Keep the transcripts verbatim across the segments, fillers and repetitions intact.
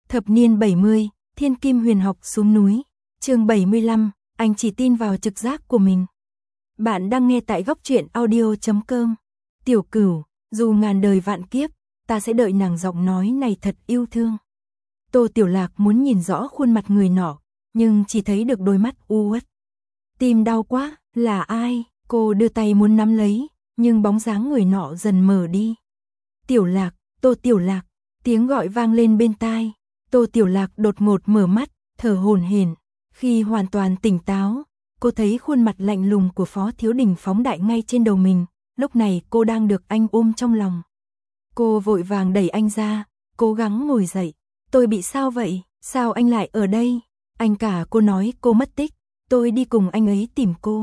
Thập niên bảy mươi, Thiên Kim Huyền Học xuống núi. Chương bảy mươi lăm, anh chỉ tin vào trực giác của mình. Bạn đang nghe tại góc truyện audio chấm com. Tiểu Cửu, dù ngàn đời vạn kiếp, ta sẽ đợi nàng, giọng nói này thật yêu thương. Tô Tiểu Lạc muốn nhìn rõ khuôn mặt người nọ, nhưng chỉ thấy được đôi mắt u uất. Tim đau quá, là ai? Cô đưa tay muốn nắm lấy, nhưng bóng dáng người nọ dần mờ đi. Tiểu Lạc, Tô Tiểu Lạc, tiếng gọi vang lên bên tai. Tô Tiểu Lạc đột ngột mở mắt, thở hổn hển. Khi hoàn toàn tỉnh táo, cô thấy khuôn mặt lạnh lùng của Phó Thiếu Đình phóng đại ngay trên đầu mình. Lúc này cô đang được anh ôm trong lòng. Cô vội vàng đẩy anh ra, cố gắng ngồi dậy. Tôi bị sao vậy? Sao anh lại ở đây? Anh cả, cô nói cô mất tích. Tôi đi cùng anh ấy tìm cô.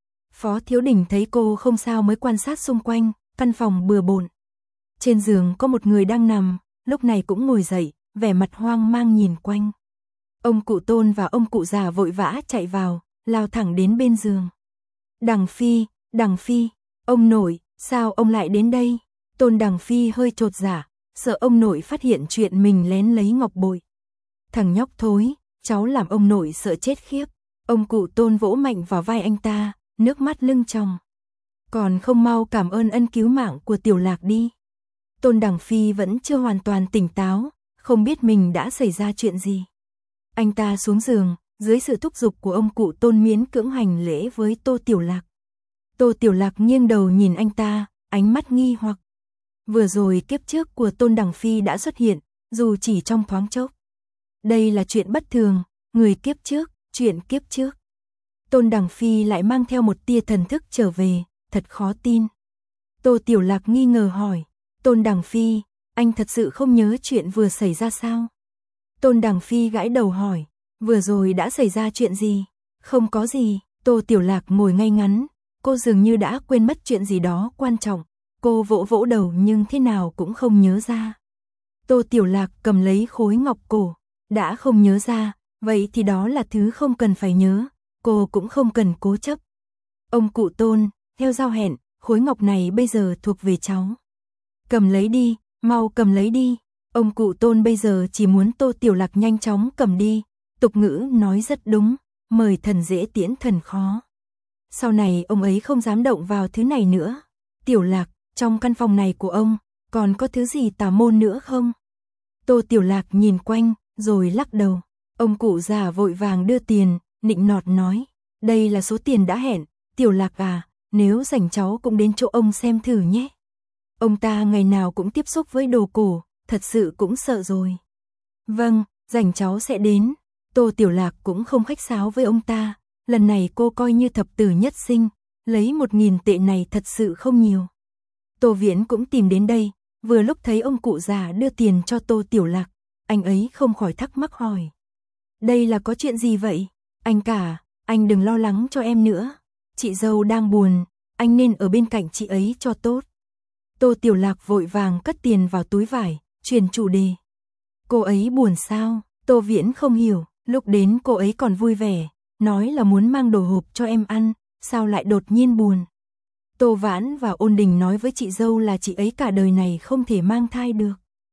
Phó Thiếu Đình thấy cô không sao mới quan sát xung quanh, căn phòng bừa bộn. Trên giường có một người đang nằm, lúc này cũng ngồi dậy, vẻ mặt hoang mang nhìn quanh. Ông cụ Tôn và ông cụ già vội vã chạy vào, lao thẳng đến bên giường. Đằng Phi, Đằng Phi, ông nội, sao ông lại đến đây? Tôn Đằng Phi hơi chột dạ, sợ ông nội phát hiện chuyện mình lén lấy ngọc bội. Thằng nhóc thối, cháu làm ông nội sợ chết khiếp. Ông cụ Tôn vỗ mạnh vào vai anh ta, nước mắt lưng tròng. Còn không mau cảm ơn ân cứu mạng của Tiểu Lạc đi. Tôn Đằng Phi vẫn chưa hoàn toàn tỉnh táo, không biết mình đã xảy ra chuyện gì. Anh ta xuống giường, dưới sự thúc giục của ông cụ Tôn miễn cưỡng hành lễ với Tô Tiểu Lạc. Tô Tiểu Lạc nghiêng đầu nhìn anh ta, ánh mắt nghi hoặc. Vừa rồi kiếp trước của Tôn Đằng Phi đã xuất hiện, dù chỉ trong thoáng chốc. Đây là chuyện bất thường, người kiếp trước, chuyện kiếp trước. Tôn Đằng Phi lại mang theo một tia thần thức trở về, thật khó tin. Tô Tiểu Lạc nghi ngờ hỏi, Tôn Đằng Phi, anh thật sự không nhớ chuyện vừa xảy ra sao? Tôn Đằng Phi gãi đầu hỏi, vừa rồi đã xảy ra chuyện gì? Không có gì. Tô Tiểu Lạc ngồi ngay ngắn, cô dường như đã quên mất chuyện gì đó quan trọng. Cô vỗ vỗ đầu nhưng thế nào cũng không nhớ ra. Tô Tiểu Lạc cầm lấy khối ngọc cổ, đã không nhớ ra, vậy thì đó là thứ không cần phải nhớ, cô cũng không cần cố chấp. Ông cụ Tôn, theo giao hẹn, khối ngọc này bây giờ thuộc về cháu. Cầm lấy đi, mau cầm lấy đi. Ông cụ Tôn bây giờ chỉ muốn Tô Tiểu Lạc nhanh chóng cầm đi. Tục ngữ nói rất đúng, mời thần dễ tiễn thần khó. Sau này ông ấy không dám động vào thứ này nữa. Tiểu Lạc, trong căn phòng này của ông, còn có thứ gì tà môn nữa không? Tô Tiểu Lạc nhìn quanh, rồi lắc đầu. Ông cụ già vội vàng đưa tiền, nịnh nọt nói. Đây là số tiền đã hẹn, Tiểu Lạc à, nếu rảnh cháu cũng đến chỗ ông xem thử nhé. Ông ta ngày nào cũng tiếp xúc với đồ cổ, thật sự cũng sợ rồi. Vâng, rảnh cháu sẽ đến. Tô Tiểu Lạc cũng không khách sáo với ông ta, lần này cô coi như thập tử nhất sinh, lấy một nghìn tệ này thật sự không nhiều. Tô Viễn cũng tìm đến đây, vừa lúc thấy ông cụ già đưa tiền cho Tô Tiểu Lạc, anh ấy không khỏi thắc mắc hỏi. Đây là có chuyện gì vậy? Anh cả, anh đừng lo lắng cho em nữa. Chị dâu đang buồn, anh nên ở bên cạnh chị ấy cho tốt. Tô Tiểu Lạc vội vàng cất tiền vào túi vải, chuyển chủ đề. Cô ấy buồn sao? Tô Viễn không hiểu, lúc đến cô ấy còn vui vẻ, nói là muốn mang đồ hộp cho em ăn, sao lại đột nhiên buồn? Tô Vãn và Ôn Đình nói với chị dâu là chị ấy cả đời này không thể mang thai được.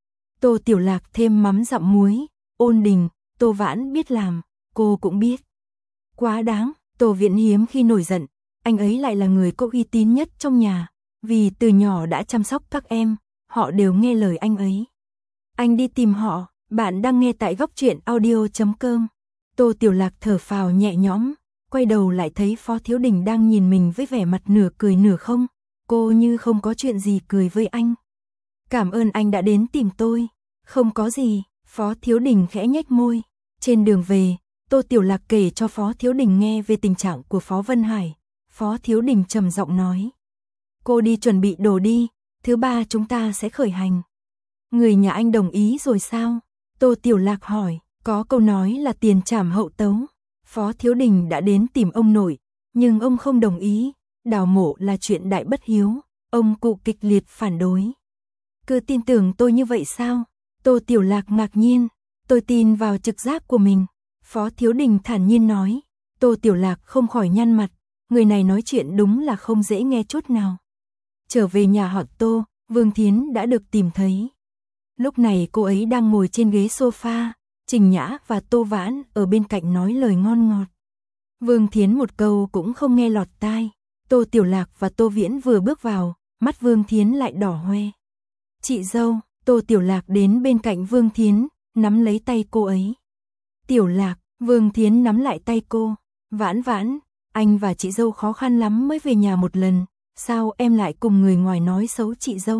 Tô Tiểu Lạc thêm mắm dặm muối, Ôn Đình, Tô Vãn biết làm, cô cũng biết. Quá đáng, Tô Viễn hiếm khi nổi giận, anh ấy lại là người có uy tín nhất trong nhà, vì từ nhỏ đã chăm sóc các em, họ đều nghe lời anh ấy. Anh đi tìm họ, bạn đang nghe tại góc truyện audio chấm com. Tô Tiểu Lạc thở phào nhẹ nhõm, quay đầu lại thấy Phó Thiếu Đình đang nhìn mình với vẻ mặt nửa cười nửa không, cô như không có chuyện gì cười với anh. Cảm ơn anh đã đến tìm tôi. Không có gì, Phó Thiếu Đình khẽ nhếch môi. Trên đường về, Tô Tiểu Lạc kể cho Phó Thiếu Đình nghe về tình trạng của Phó Vân Hải. Phó Thiếu Đình trầm giọng nói. Cô đi chuẩn bị đồ đi, thứ ba chúng ta sẽ khởi hành. Người nhà anh đồng ý rồi sao? Tô Tiểu Lạc hỏi, có câu nói là tiền trảm hậu tấu. Phó Thiếu Đình đã đến tìm ông nội, nhưng ông không đồng ý, đào mộ là chuyện đại bất hiếu, ông cụ kịch liệt phản đối. Cứ tin tưởng tôi như vậy sao? Tô Tiểu Lạc ngạc nhiên, tôi tin vào trực giác của mình. Phó Thiếu Đình thản nhiên nói. Tô Tiểu Lạc không khỏi nhăn mặt, người này nói chuyện đúng là không dễ nghe chút nào. Trở về nhà họ Tô, Vương Thiến đã được tìm thấy. Lúc này cô ấy đang ngồi trên ghế sofa, Trình Nhã và Tô Vãn ở bên cạnh nói lời ngon ngọt. Vương Thiến một câu cũng không nghe lọt tai. Tô Tiểu Lạc và Tô Viễn vừa bước vào, mắt Vương Thiến lại đỏ hoe. Chị dâu, Tô Tiểu Lạc đến bên cạnh Vương Thiến, nắm lấy tay cô ấy. Tiểu Lạc, Vương Thiến nắm lại tay cô. Vãn Vãn, anh và chị dâu khó khăn lắm mới về nhà một lần, sao em lại cùng người ngoài nói xấu chị dâu?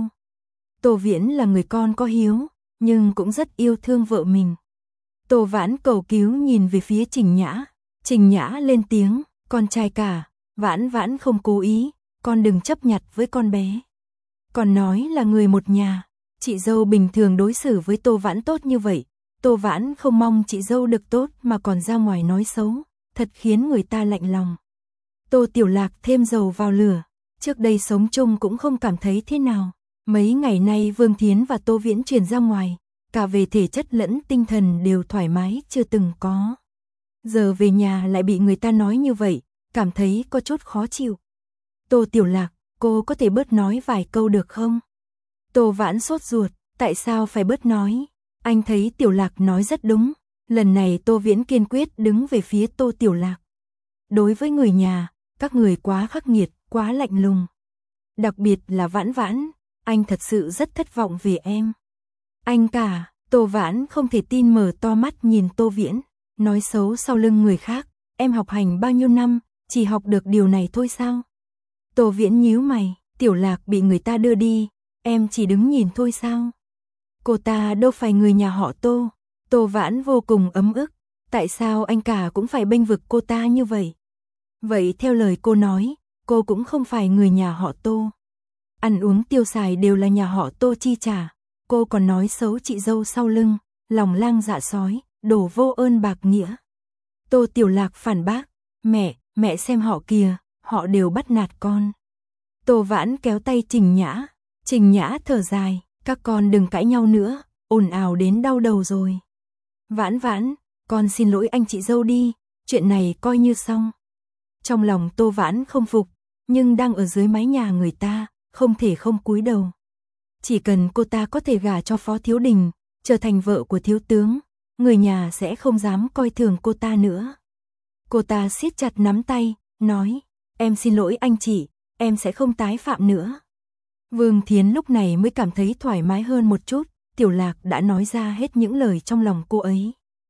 Tô Viễn là người con có hiếu, nhưng cũng rất yêu thương vợ mình. Tô Vãn cầu cứu nhìn về phía Trình Nhã. Trình Nhã lên tiếng, con trai cả, Vãn Vãn không cố ý, con đừng chấp nhặt với con bé. Còn nói là người một nhà, chị dâu bình thường đối xử với Tô Vãn tốt như vậy, Tô Vãn không mong chị dâu được tốt mà còn ra ngoài nói xấu, thật khiến người ta lạnh lòng. Tô Tiểu Lạc thêm dầu vào lửa, trước đây sống chung cũng không cảm thấy thế nào. Mấy ngày nay Vương Thiến và Tô Viễn chuyển ra ngoài, cả về thể chất lẫn tinh thần đều thoải mái chưa từng có. Giờ về nhà lại bị người ta nói như vậy, cảm thấy có chút khó chịu. Tô Tiểu Lạc, cô có thể bớt nói vài câu được không? Tô Vãn sốt ruột, tại sao phải bớt nói? Anh thấy Tiểu Lạc nói rất đúng. Lần này Tô Viễn kiên quyết đứng về phía Tô Tiểu Lạc. Đối với người nhà, các người quá khắc nghiệt, quá lạnh lùng. Đặc biệt là Vãn Vãn, anh thật sự rất thất vọng về em. Anh cả, Tô Vãn không thể tin mở to mắt nhìn Tô Viễn, nói xấu sau lưng người khác, em học hành bao nhiêu năm, chỉ học được điều này thôi sao? Tô Viễn nhíu mày, Tiểu Lạc bị người ta đưa đi, em chỉ đứng nhìn thôi sao? Cô ta đâu phải người nhà họ Tô. Tô Vãn vô cùng ấm ức, tại sao anh cả cũng phải bênh vực cô ta như vậy? Vậy theo lời cô nói, cô cũng không phải người nhà họ Tô. Ăn uống tiêu xài đều là nhà họ Tô chi trả, cô còn nói xấu chị dâu sau lưng, lòng lang dạ sói, đổ vô ơn bạc nghĩa. Tô Tiểu Lạc phản bác, mẹ, mẹ xem họ kìa, họ đều bắt nạt con. Tô Vãn kéo tay Trình Nhã, Trình Nhã thở dài, các con đừng cãi nhau nữa, ồn ào đến đau đầu rồi. Vãn Vãn, con xin lỗi anh chị dâu đi, chuyện này coi như xong. Trong lòng Tô Vãn không phục, nhưng đang ở dưới mái nhà người ta, không thể không cúi đầu. Chỉ cần cô ta có thể gả cho Phó Thiếu Đình, trở thành vợ của thiếu tướng, người nhà sẽ không dám coi thường cô ta nữa. Cô ta siết chặt nắm tay, nói, em xin lỗi anh chị, em sẽ không tái phạm nữa. Vương Thiến lúc này mới cảm thấy thoải mái hơn một chút, Tiểu Lạc đã nói ra hết những lời trong lòng cô ấy.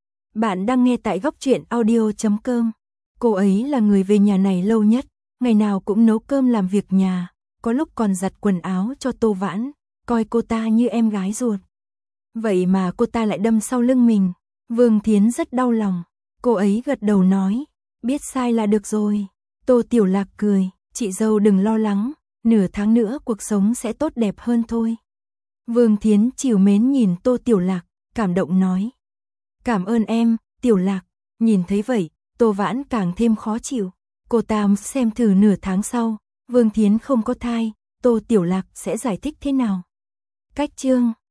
Bạn đang nghe tại góc truyện audio chấm com. Cô ấy là người về nhà này lâu nhất, ngày nào cũng nấu cơm làm việc nhà, có lúc còn giặt quần áo cho Tô Vãn, coi cô ta như em gái ruột. Vậy mà cô ta lại đâm sau lưng mình. Vương Thiến rất đau lòng, cô ấy gật đầu nói, biết sai là được rồi. Tô Tiểu Lạc cười, chị dâu đừng lo lắng, nửa tháng nữa cuộc sống sẽ tốt đẹp hơn thôi. Vương Thiến trìu mến nhìn Tô Tiểu Lạc, cảm động nói, cảm ơn em, Tiểu Lạc. Nhìn thấy vậy, Tô Vãn càng thêm khó chịu. Cô ta xem thử nửa tháng sau, Vương Thiến không có thai, Tô Tiểu Lạc sẽ giải thích thế nào. Cách chương